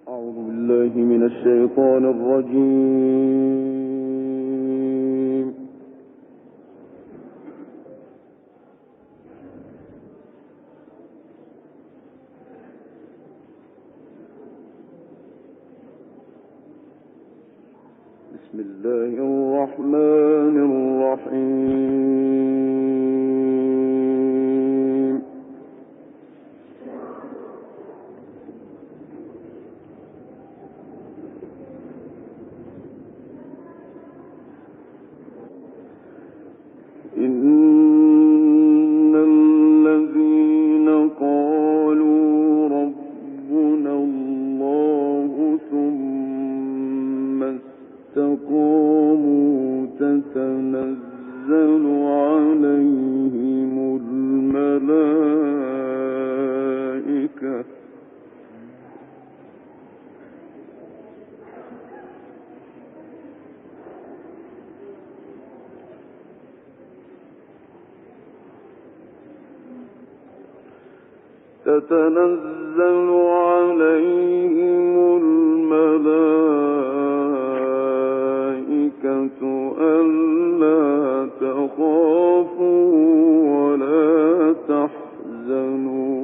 أعوذ بالله من الشيطان الرجيم. بسم الله الرحمن الرحيم. إن الذين قالوا ربنا الله ثم استقاموا تتنزل عليهم الملائكة ألا تخافوا ولا تحزنوا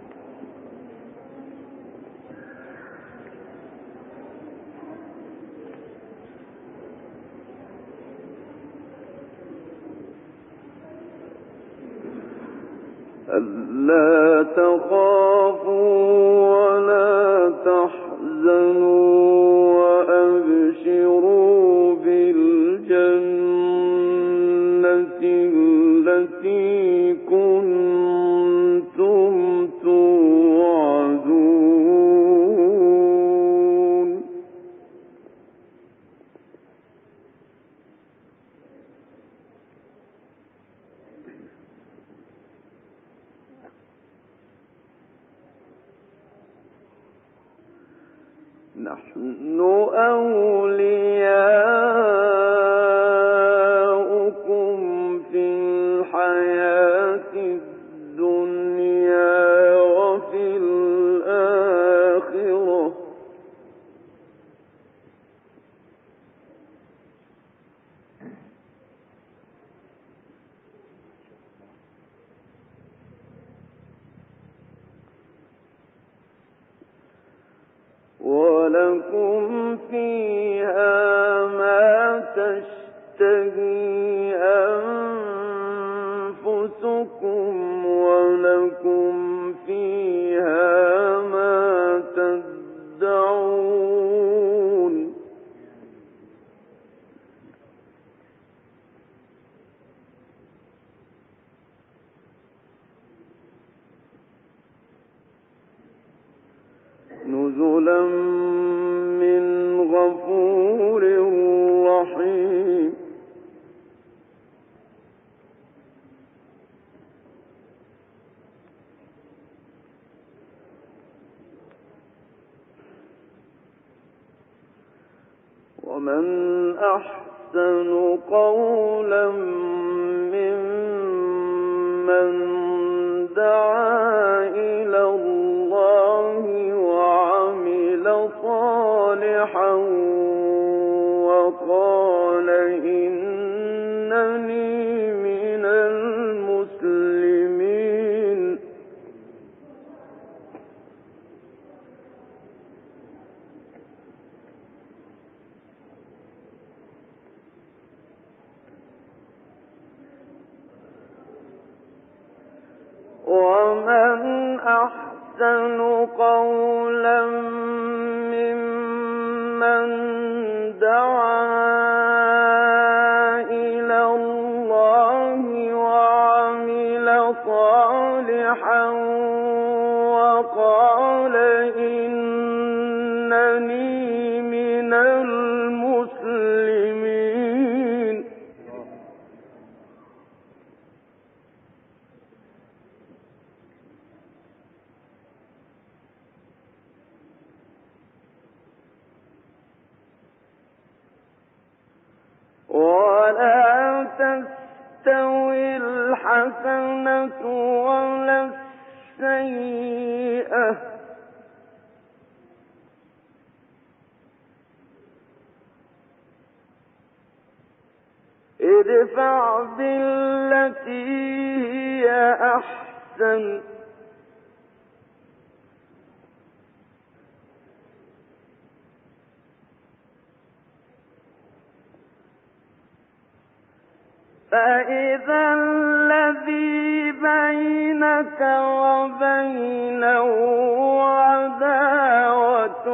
وأبشروا بالجنة التي كنتم توعدون نحن أولياؤكم في الحياة الدنيا وفي الآخرة ولكم فيها ما تشتهي أنفسكم ولكم فيها ما تدعون نزلا من غفور رحيم ومن أحسن قولا ممن دعا إلى الله وعمل صالحا وقال إنني من المسلمين ومن أحسن قولا ممن دعا إلى الله وعمل صالحا وقال إنني من المسلمين ولا تستوي الحسنة ولا السيئة ادفع بالتي هي أحسن فإذا الذي بينك وبينه عداوة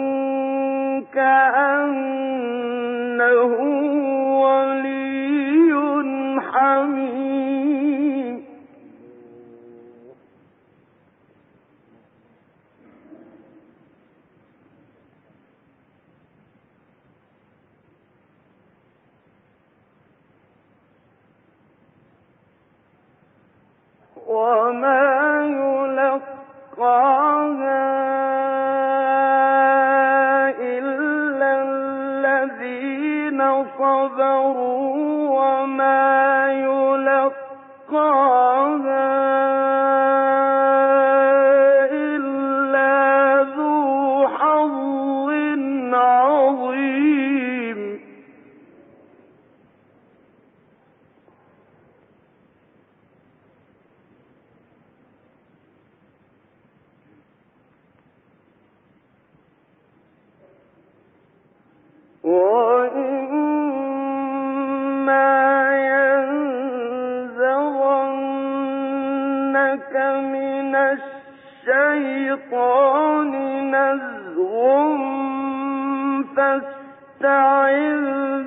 كأنه ولي حميم وما يلقاها إلا الذين صبروا وما يلقاها إلا ذو حظ عظيم وإما ينزغنك من الشيطان نزغ فاستعذ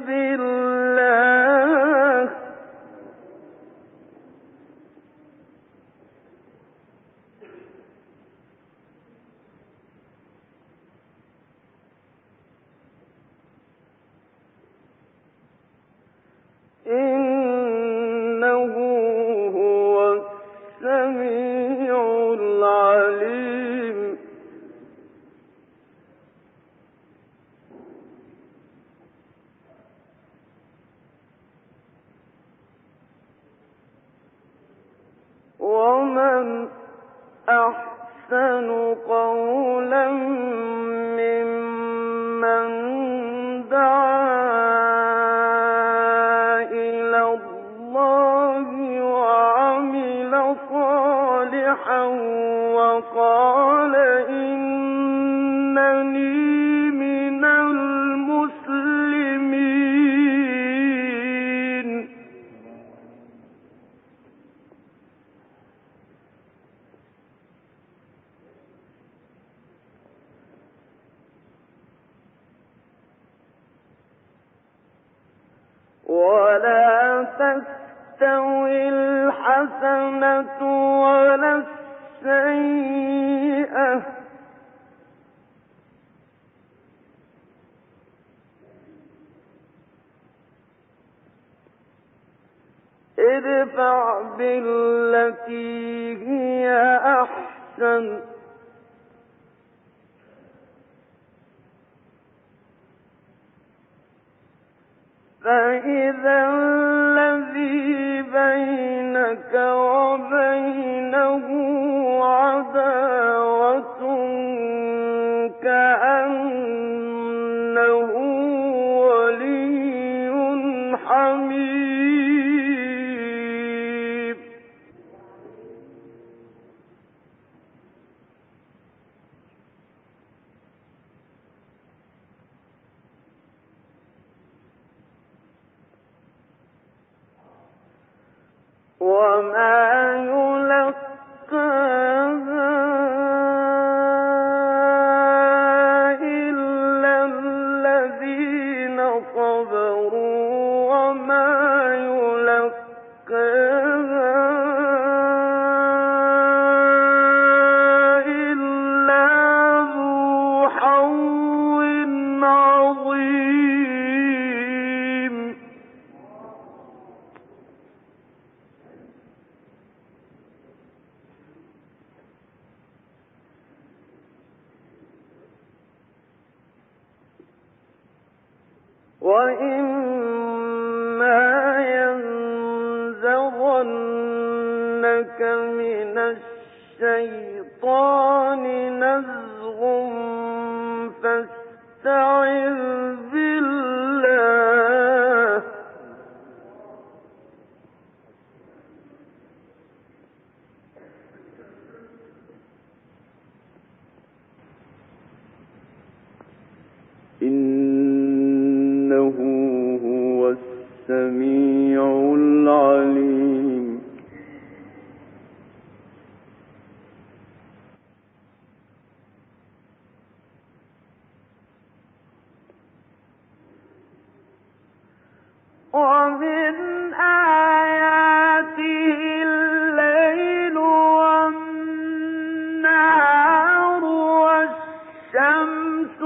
بالله إنه هو السميع العليم ومن أحسن قولا ممن دعا إلى الله وعمل صالحا وقال إنني من المسلمين ولا تستوي الحسنة ولا السيئة ادفع بالتي هي أحسن فإذا الذي بينك وبينه عداوة كأنه ولي حميم وما يلقاها إلا الذين صبروا وما يلقاها إلا ذو حظ عظيم وإما ينزغنك من الشيطان نزغ فاستعذ بالله ومن آياته الليل والنهار والشمس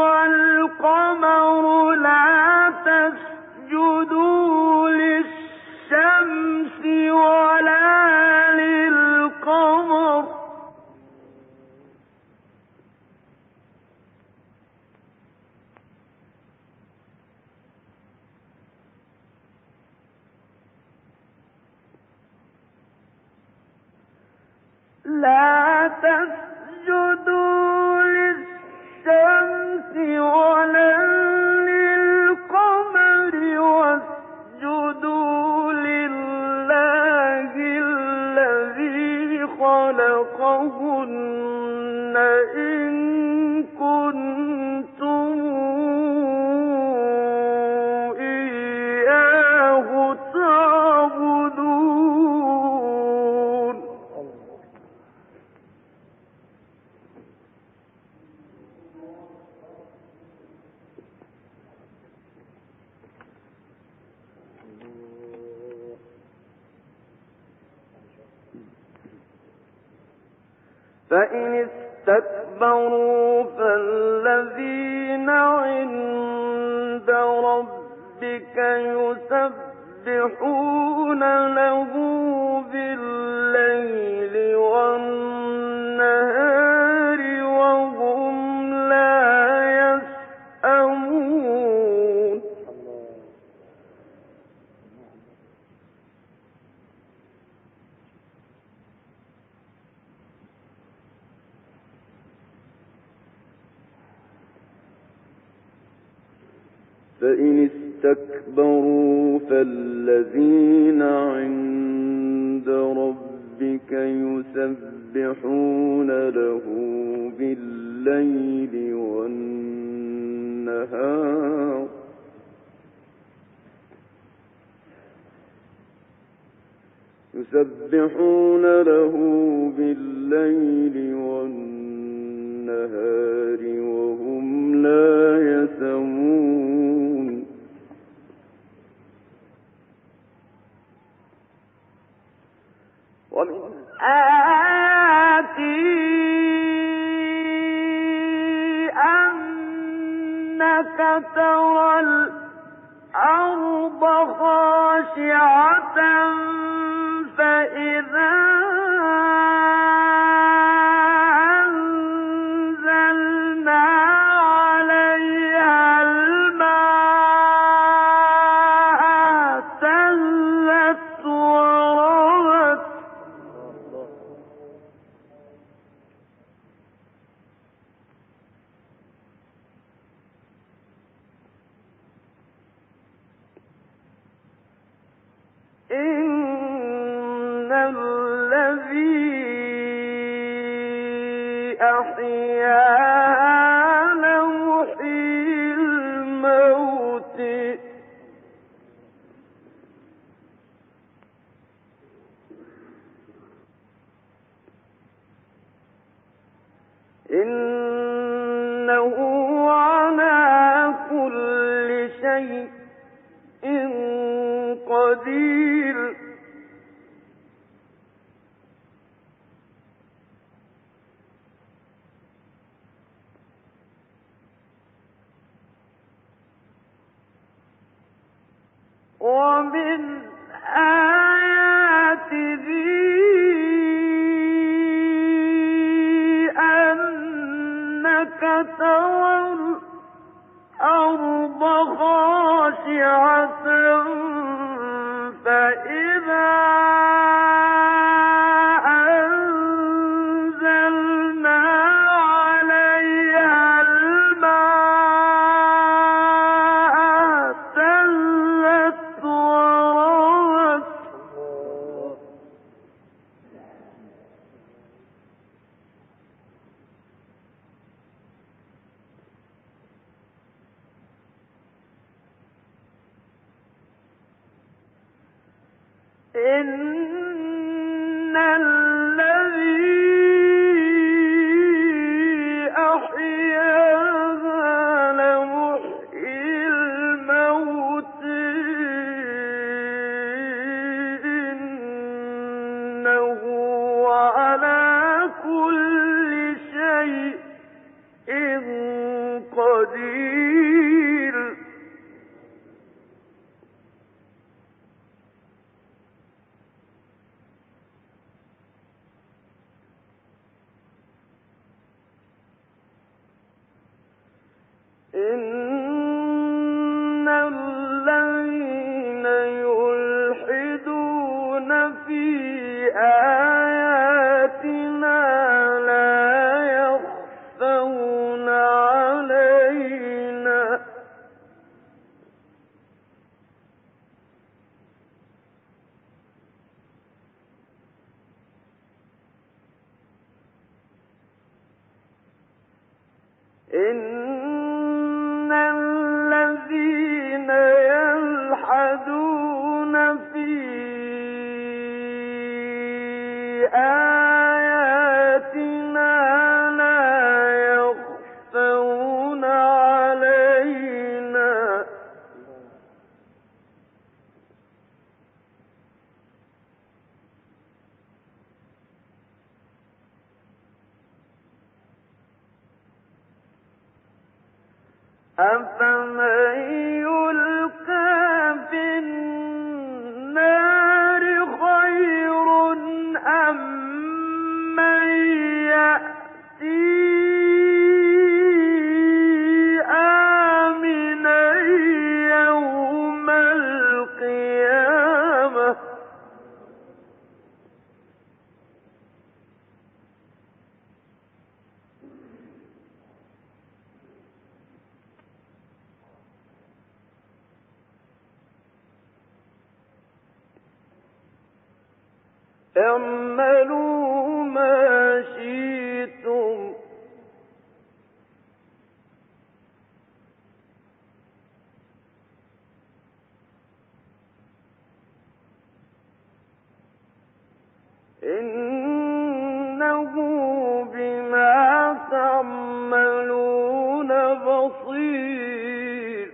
والقمر لا تسجدوا للشمس ولا للقمر لا تسجدوا للشمس ولا للقمر واسجدوا لله الذي خلقهن إن كنتم إياه تعبدون. فإن استكبروا فالذين عند ربك يسبحون له بالليل والنهار وهم لا يسأمون. فإن استكبروا فالذين عند ربك يسبحون له بالليل والنهار وهم لا يسأمون. ومن آياته أنك ترى الأرض خاشعة فإذا أنزلنا عليها الماء اهتزت وربت إن الذي أحياها لمحيي الموت إنه على كل شيء قدير. ومن آياته أنك ترى الأرض خاشعة فإذا أنزلنا عليها الماء اهتزت وربت إن الذي أحياها لمحيي الموت قدير إن الذين يلحدون في آياتنا لا يخفون علينا إن الذين يلحدون في آياتنا لا يخفون علينا أفمن يلقى في النار خير أم من يأتي آمنا يوم القيامة اعملوا ما شئتم إنه بما تعملون بصير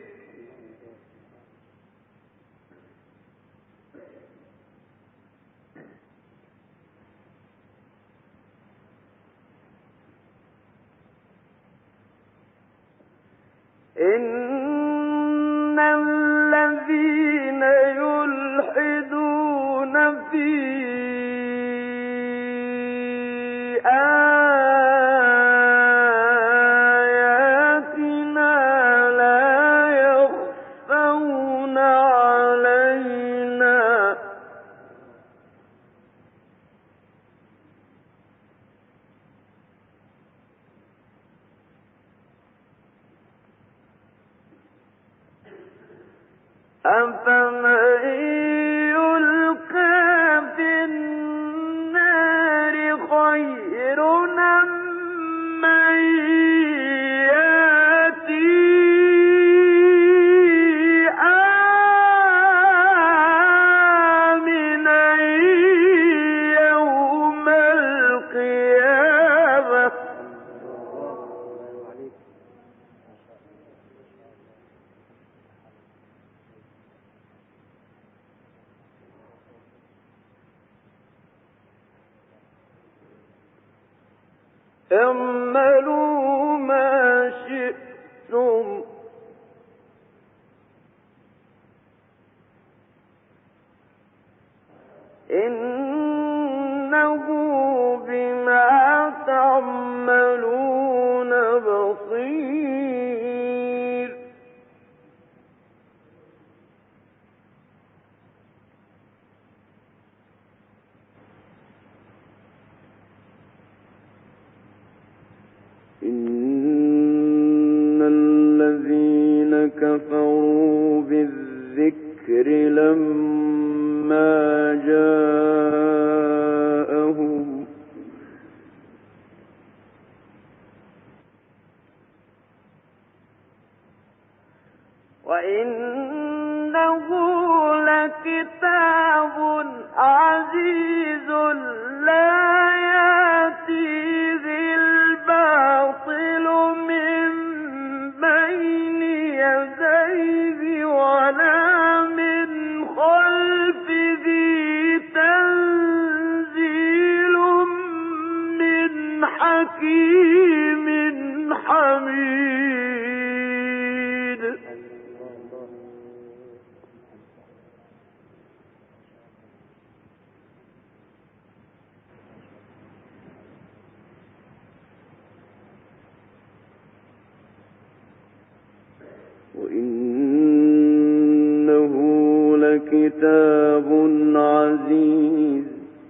إن الذين يلحدون في آياتنا لا يخفون علينا أفمن يلقى في النار خير أم من يأتي آمنا يوم القيامة اعملوا ما شئتم إنه بما تعملون بصير إن الذين كفروا بالذكر لما جاءهم وإنه لكتاب عزيز لا يأتيه الباطل من بين يديه ولا من خلفه تنزيل من حكيم حميد وإنه لكتاب عزيز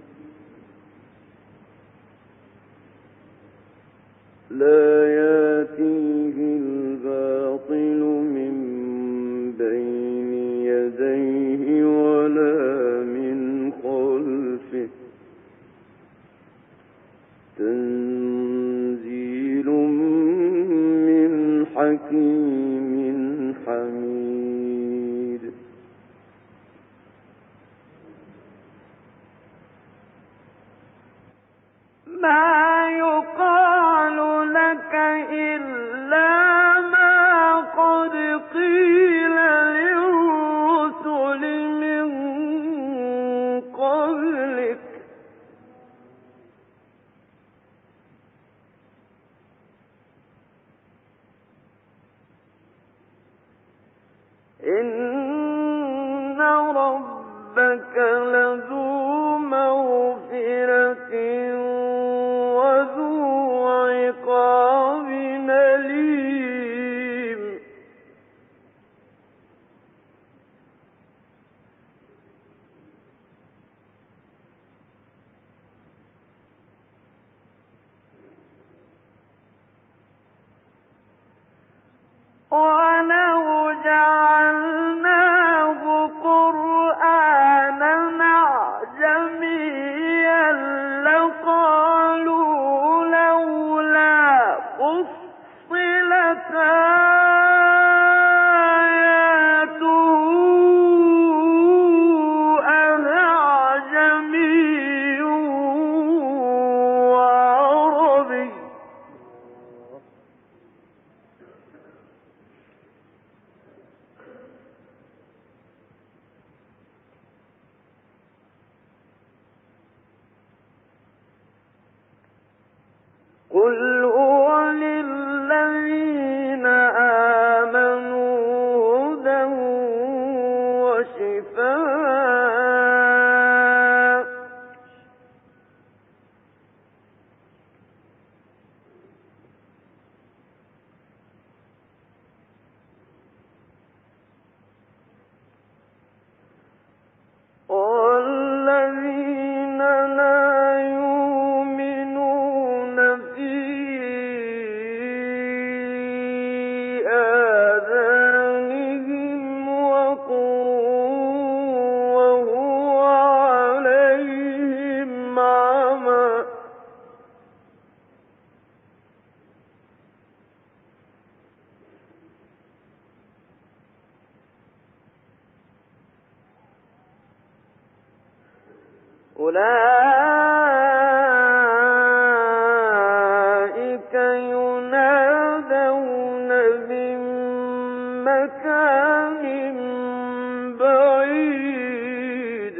لا يأتيه الباطل من بين يديه ولا من خلفه تنزيل من حكيم حميد ما يقال لك إلا ما قد قيل للرسل من قبلك إن ربك لذو مغفرة وذو عقاب أليم ولو جعلناه قرآنا أعجميا لقالوا لولا فصلت آياته أعجمي وعربي قل هو للذين آمنوا هدى وشفاء والذين لا يؤمنون في آذانهم وقر وهو عليهم عمى أولئك ينادون من مكان بعيد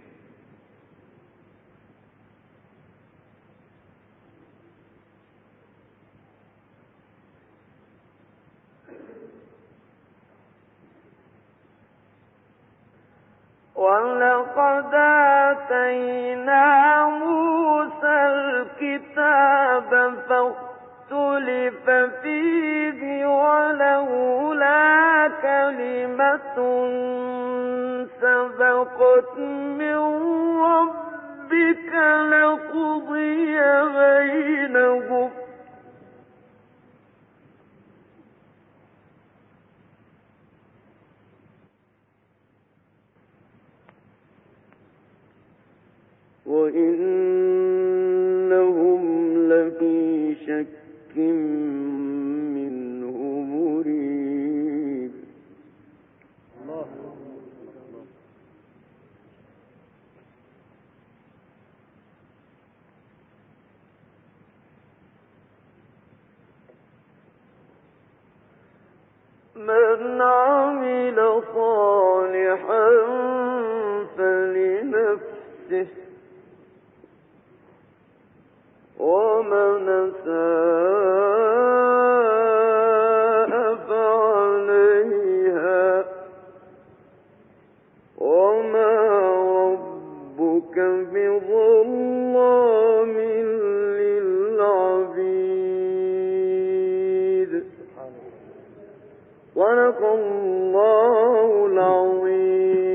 ولقد آتينا موسى الكتاب فاختلف فيه ولولا كلمة سبقت من ربك لقضي بينهم وإنهم لفي شك منه مريب من عمل صالحا فلنفسه ومن أساء فعليها وما ربك بظلام للعبيد صدق الله العظيم.